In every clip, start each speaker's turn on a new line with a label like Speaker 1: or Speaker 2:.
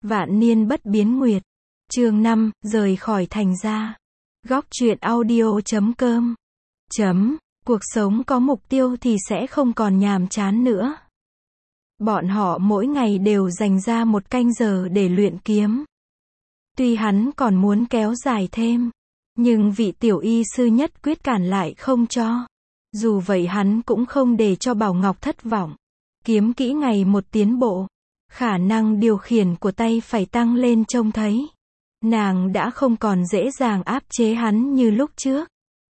Speaker 1: Vạn niên bất biến nguyệt. Chương 5, rời khỏi thành gia. Góc truyện audio.com. Cuộc sống có mục tiêu thì sẽ không còn nhàm chán nữa. Bọn họ mỗi ngày đều dành ra một canh giờ để luyện kiếm. Tuy hắn còn muốn kéo dài thêm, nhưng vị tiểu y sư nhất quyết cản lại không cho. Dù vậy hắn cũng không để cho Bảo Ngọc thất vọng. Kiếm kỹ ngày một tiến bộ, khả năng điều khiển của tay phải tăng lên trông thấy. Nàng đã không còn dễ dàng áp chế hắn như lúc trước.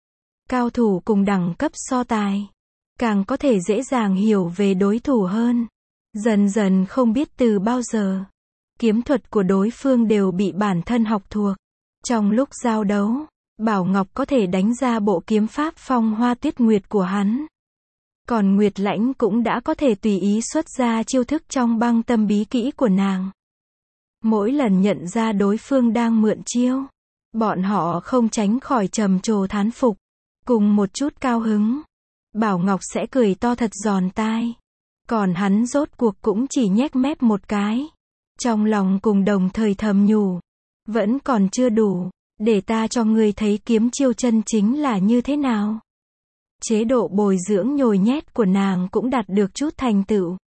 Speaker 1: Cao thủ cùng đẳng cấp so tài, càng có thể dễ dàng hiểu về đối thủ hơn. Dần dần không biết từ bao giờ, kiếm thuật của đối phương đều bị bản thân học thuộc. Trong lúc giao đấu, Bảo Ngọc có thể đánh ra bộ kiếm pháp Phong Hoa Tuyết Nguyệt của hắn. Còn Nguyệt Lãnh cũng đã có thể tùy ý xuất ra chiêu thức trong băng tâm bí kỹ của nàng. Mỗi lần nhận ra đối phương đang mượn chiêu, bọn họ không tránh khỏi trầm trồ thán phục. Cùng một chút cao hứng, Bảo Ngọc sẽ cười to thật giòn tai. Còn hắn rốt cuộc cũng chỉ nhếch mép một cái. Trong lòng cùng đồng thời thầm nhủ, vẫn còn chưa đủ, để ta cho ngươi thấy kiếm chiêu chân chính là như thế nào. Chế độ bồi dưỡng nhồi nhét của nàng cũng đạt được chút thành tựu.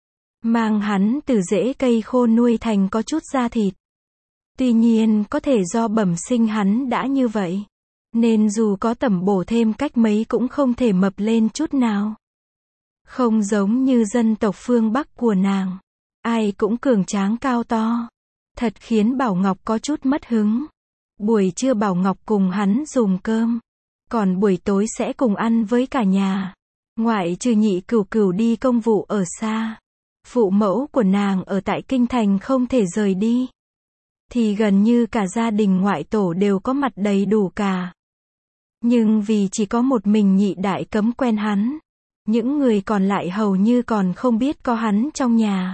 Speaker 1: Mang hắn từ rễ cây khô nuôi thành có chút da thịt. Tuy nhiên có thể do bẩm sinh hắn đã như vậy, nên dù có tẩm bổ thêm cách mấy cũng không thể mập lên chút nào. Không giống như dân tộc phương Bắc của nàng, ai cũng cường tráng cao to. Thật khiến Bảo Ngọc có chút mất hứng. Buổi trưa Bảo Ngọc cùng hắn dùng cơm, còn buổi tối sẽ cùng ăn với cả nhà. Ngoại trừ Nhị Cửu Cửu đi công vụ ở xa, phụ mẫu của nàng ở tại kinh thành không thể rời đi, thì gần như cả gia đình ngoại tổ đều có mặt đầy đủ cả. Nhưng vì chỉ có một mình Nhị Đại Cấm quen hắn, những người còn lại hầu như còn không biết có hắn trong nhà.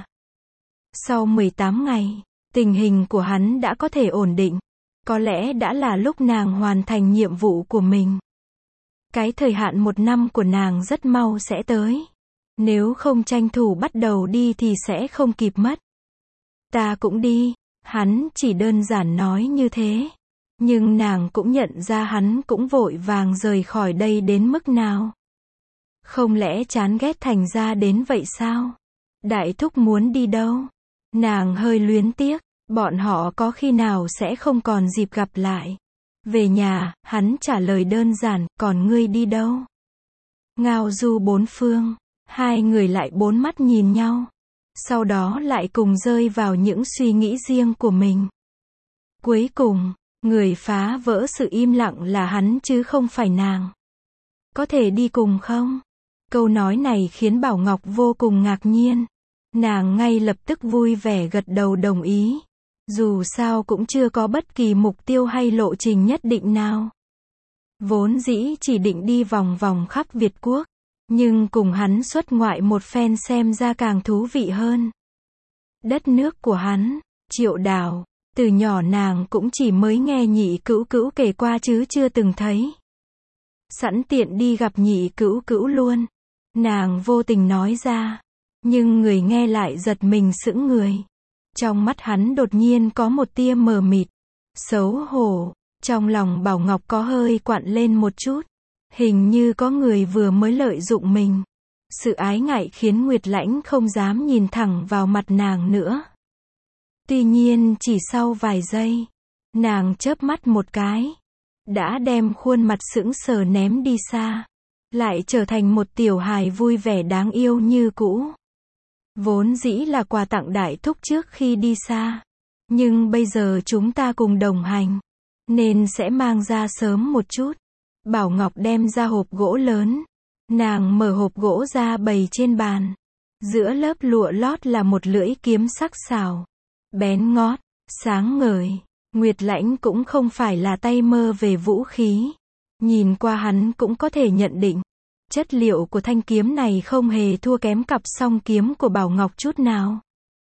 Speaker 1: Sau 18 ngày, tình hình của hắn đã có thể ổn định. Có lẽ đã là lúc nàng hoàn thành nhiệm vụ của mình. Cái thời hạn 1 năm của nàng rất mau sẽ tới. Nếu không tranh thủ bắt đầu đi thì sẽ không kịp mất. Ta cũng đi, hắn chỉ đơn giản nói như thế. Nhưng nàng cũng nhận ra hắn cũng vội vàng rời khỏi đây đến mức nào. Không lẽ chán ghét thành ra đến vậy sao? Đại thúc muốn đi đâu? Nàng hơi luyến tiếc. Bọn họ có khi nào sẽ không còn dịp gặp lại. Về nhà, hắn trả lời đơn giản, còn ngươi đi đâu? Ngao du bốn phương, hai người lại bốn mắt nhìn nhau. Sau đó lại cùng rơi vào những suy nghĩ riêng của mình. Cuối cùng, người phá vỡ sự im lặng là hắn chứ không phải nàng. Có thể đi cùng không? Câu nói này khiến Bảo Ngọc vô cùng ngạc nhiên. Nàng ngay lập tức vui vẻ gật đầu đồng ý. Dù sao cũng chưa có bất kỳ mục tiêu hay lộ trình nhất định nào. Vốn dĩ chỉ định đi vòng vòng khắp Việt Quốc, nhưng cùng hắn xuất ngoại một phen xem ra càng thú vị hơn. Đất nước của hắn, Triệu Đào, từ nhỏ nàng cũng chỉ mới nghe Nhị Cửu Cửu kể qua chứ chưa từng thấy. Sẵn tiện đi gặp Nhị Cửu Cửu luôn. Nàng vô tình nói ra, nhưng người nghe lại giật mình sững người. Trong mắt hắn đột nhiên có một tia mờ mịt, xấu hổ. Trong lòng Bảo Ngọc có hơi quặn lên một chút. Hình như có người vừa mới lợi dụng mình. Sự ái ngại khiến Nguyệt Lãnh không dám nhìn thẳng vào mặt nàng nữa. Tuy nhiên chỉ sau vài giây, nàng chớp mắt một cái, đã đem khuôn mặt sững sờ ném đi xa, lại trở thành một tiểu hài vui vẻ đáng yêu như cũ. Vốn dĩ là quà tặng đại thúc trước khi đi xa. Nhưng bây giờ chúng ta cùng đồng hành, nên sẽ mang ra sớm một chút. Bảo Ngọc đem ra hộp gỗ lớn. Nàng mở hộp gỗ ra bày trên bàn. Giữa lớp lụa lót là một lưỡi kiếm sắc sảo, bén ngót, sáng ngời. Nguyệt Lãnh cũng không phải là tay mơ về vũ khí. Nhìn qua hắn cũng có thể nhận định. Chất liệu của thanh kiếm này không hề thua kém cặp song kiếm của Bảo Ngọc chút nào.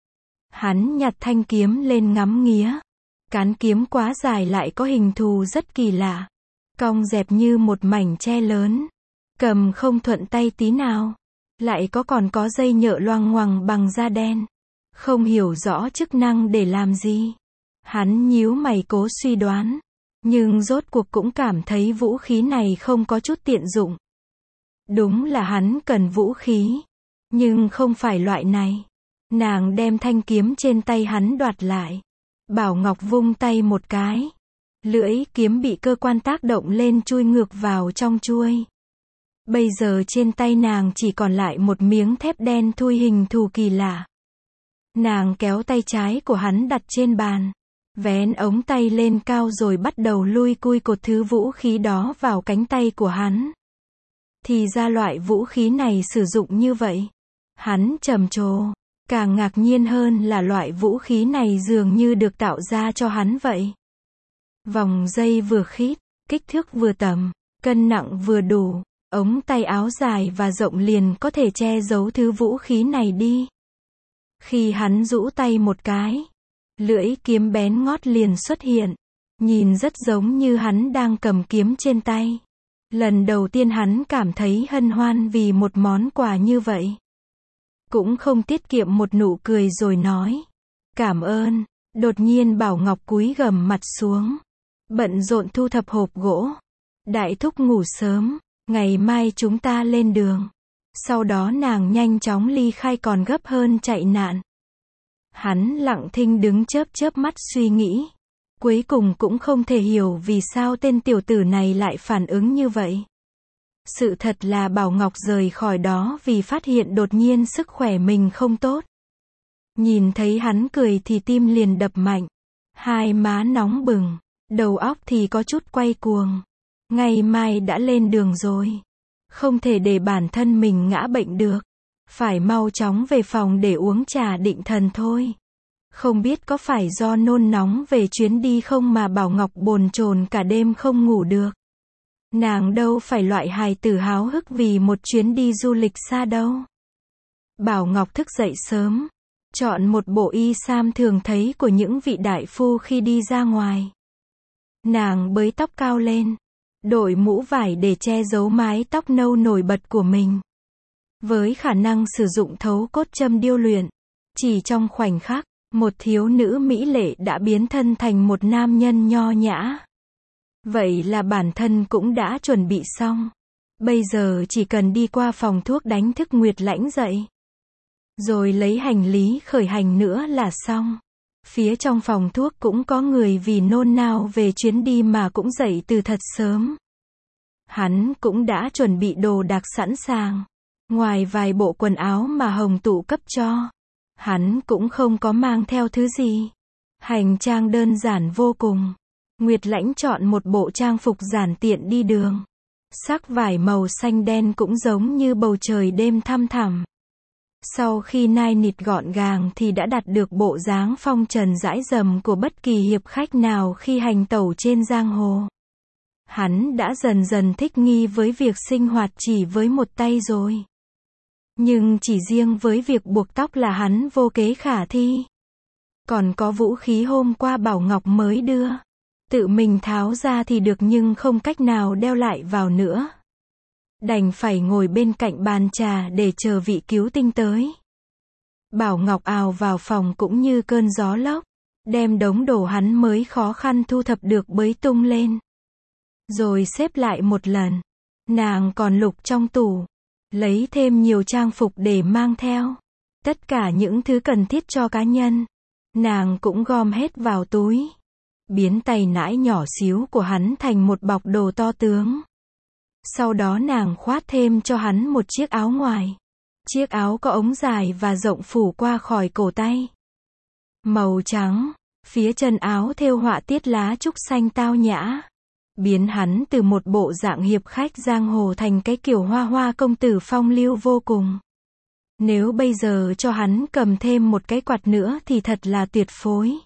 Speaker 1: Hắn nhặt thanh kiếm lên ngắm nghía. Cán kiếm quá dài lại có hình thù rất kỳ lạ. Cong dẹp như một mảnh tre lớn. Cầm không thuận tay tí nào. Lại còn có dây nhợ loằng ngoằng bằng da đen. Không hiểu rõ chức năng để làm gì. Hắn nhíu mày cố suy đoán. Nhưng rốt cuộc cũng cảm thấy vũ khí này không có chút tiện dụng. Đúng là hắn cần vũ khí. Nhưng không phải loại này. Nàng đem thanh kiếm trên tay hắn đoạt lại. Bảo Ngọc vung tay một cái. Lưỡi kiếm bị cơ quan tác động lên chui ngược vào trong chuôi. Bây giờ trên tay nàng chỉ còn lại một miếng thép đen thui hình thù kỳ lạ. Nàng kéo tay trái của hắn đặt trên bàn. Vén ống tay lên cao rồi bắt đầu lui cui cột thứ vũ khí đó vào cánh tay của hắn. Thì ra loại vũ khí này sử dụng như vậy. Hắn trầm trồ. Càng ngạc nhiên hơn là loại vũ khí này dường như được tạo ra cho hắn vậy. Vòng dây vừa khít, kích thước vừa tầm, cân nặng vừa đủ, ống tay áo dài và rộng liền có thể che giấu thứ vũ khí này đi. Khi hắn rũ tay một cái, lưỡi kiếm bén ngót liền xuất hiện, nhìn rất giống như hắn đang cầm kiếm trên tay. Lần đầu tiên hắn cảm thấy hân hoan vì một món quà như vậy. Cũng không tiết kiệm một nụ cười rồi nói. Cảm ơn. Đột nhiên Bảo Ngọc cúi gằm mặt xuống. Bận rộn thu thập hộp gỗ. Đại thúc ngủ sớm. Ngày mai chúng ta lên đường. Sau đó nàng nhanh chóng ly khai còn gấp hơn chạy nạn. Hắn lặng thinh đứng chớp chớp mắt suy nghĩ. Cuối cùng cũng không thể hiểu vì sao tên tiểu tử này lại phản ứng như vậy. Sự thật là Bảo Ngọc rời khỏi đó vì phát hiện đột nhiên sức khỏe mình không tốt. Nhìn thấy hắn cười thì tim liền đập mạnh. Hai má nóng bừng. Đầu óc thì có chút quay cuồng. Ngày mai đã lên đường rồi. Không thể để bản thân mình ngã bệnh được. Phải mau chóng về phòng để uống trà định thần thôi. Không biết có phải do nôn nóng về chuyến đi không mà Bảo Ngọc bồn chồn cả đêm không ngủ được. Nàng đâu phải loại hài tử háo hức vì một chuyến đi du lịch xa đâu. Bảo Ngọc thức dậy sớm. Chọn một bộ y sam thường thấy của những vị đại phu khi đi ra ngoài. Nàng bới tóc cao lên. Đội mũ vải để che giấu mái tóc nâu nổi bật của mình. Với khả năng sử dụng thấu cốt châm điêu luyện. Chỉ trong khoảnh khắc, một thiếu nữ mỹ lệ đã biến thân thành một nam nhân nho nhã. Vậy là bản thân cũng đã chuẩn bị xong. Bây giờ chỉ cần đi qua phòng thuốc đánh thức Nguyệt Lãnh dậy. Rồi lấy hành lý khởi hành nữa là xong. Phía trong phòng thuốc cũng có người vì nôn nao về chuyến đi mà cũng dậy từ thật sớm. Hắn cũng đã chuẩn bị đồ đạc sẵn sàng. Ngoài vài bộ quần áo mà Hồng Tụ cấp cho, hắn cũng không có mang theo thứ gì. Hành trang đơn giản vô cùng. Nguyệt Lãnh chọn một bộ trang phục giản tiện đi đường. Sắc vải màu xanh đen cũng giống như bầu trời đêm thăm thẳm. Sau khi nai nịt gọn gàng thì đã đạt được bộ dáng phong trần dãi dầm của bất kỳ hiệp khách nào khi hành tẩu trên giang hồ. Hắn đã dần dần thích nghi với việc sinh hoạt chỉ với một tay rồi. Nhưng chỉ riêng với việc buộc tóc là hắn vô kế khả thi. Còn có vũ khí hôm qua Bảo Ngọc mới đưa. Tự mình tháo ra thì được nhưng không cách nào đeo lại vào nữa. Đành phải ngồi bên cạnh bàn trà để chờ vị cứu tinh tới. Bảo Ngọc ào vào phòng cũng như cơn gió lốc. Đem đống đồ hắn mới khó khăn thu thập được bới tung lên. Rồi xếp lại một lần. Nàng còn lục trong tủ. Lấy thêm nhiều trang phục để mang theo. Tất cả những thứ cần thiết cho cá nhân. Nàng cũng gom hết vào túi. Biến tay nải nhỏ xíu của hắn thành một bọc đồ to tướng. Sau đó nàng khoác thêm cho hắn một chiếc áo ngoài. Chiếc áo có ống dài và rộng phủ qua khỏi cổ tay. Màu trắng, phía chân áo thêu họa tiết lá trúc xanh tao nhã. Biến hắn từ một bộ dạng hiệp khách giang hồ thành cái kiểu hoa hoa công tử phong lưu vô cùng. Nếu bây giờ cho hắn cầm thêm một cái quạt nữa thì thật là tuyệt phối.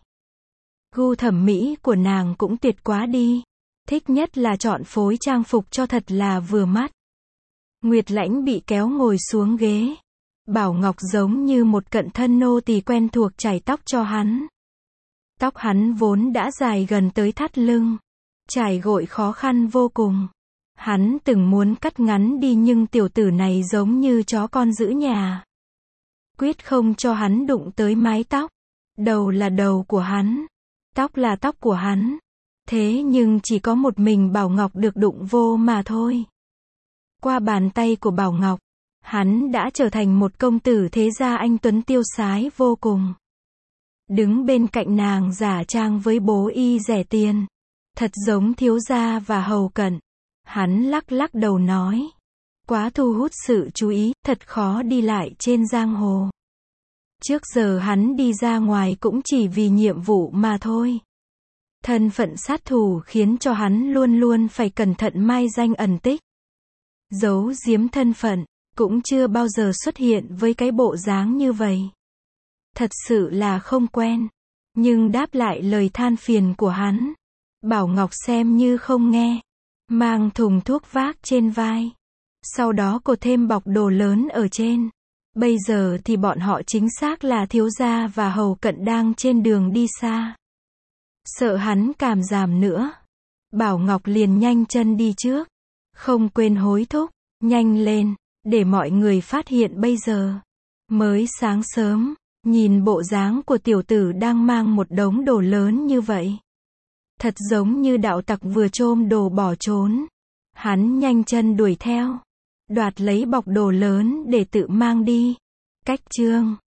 Speaker 1: Gu thẩm mỹ của nàng cũng tuyệt quá đi. Thích nhất là chọn phối trang phục cho thật là vừa mắt. Nguyệt Lãnh bị kéo ngồi xuống ghế. Bảo Ngọc giống như một cận thân nô tỳ quen thuộc chải tóc cho hắn. Tóc hắn vốn đã dài gần tới thắt lưng. Chải gội khó khăn vô cùng. Hắn từng muốn cắt ngắn đi nhưng tiểu tử này giống như chó con giữ nhà. quyết không cho hắn đụng tới mái tóc. Đầu là đầu của hắn, tóc là tóc của hắn. Thế nhưng chỉ có một mình Bảo Ngọc được đụng vô mà thôi. Qua bàn tay của Bảo Ngọc, hắn đã trở thành một công tử thế gia anh tuấn tiêu sái vô cùng. Đứng bên cạnh nàng giả trang với bố y rẻ tiền, thật giống thiếu gia và hầu cận. Hắn lắc lắc đầu nói, quá thu hút sự chú ý, thật khó đi lại trên giang hồ. Trước giờ hắn đi ra ngoài cũng chỉ vì nhiệm vụ mà thôi. Thân phận sát thủ khiến cho hắn luôn luôn phải cẩn thận mai danh ẩn tích. Giấu giếm thân phận, cũng chưa bao giờ xuất hiện với cái bộ dáng như vậy. Thật sự là không quen. Nhưng đáp lại lời than phiền của hắn, Bảo Ngọc xem như không nghe. Mang thùng thuốc vác trên vai. Sau đó cột thêm bọc đồ lớn ở trên. Bây giờ thì bọn họ chính xác là thiếu gia và hầu cận đang trên đường đi xa. Sợ hắn cảm giảm nữa, Bảo Ngọc liền nhanh chân đi trước. Không quên hối thúc, nhanh lên, để mọi người phát hiện bây giờ. Mới sáng sớm, nhìn bộ dáng của tiểu tử đang mang một đống đồ lớn như vậy. Thật giống như đạo tặc vừa trôm đồ bỏ trốn. Hắn nhanh chân đuổi theo, đoạt lấy bọc đồ lớn để tự mang đi. Cách chương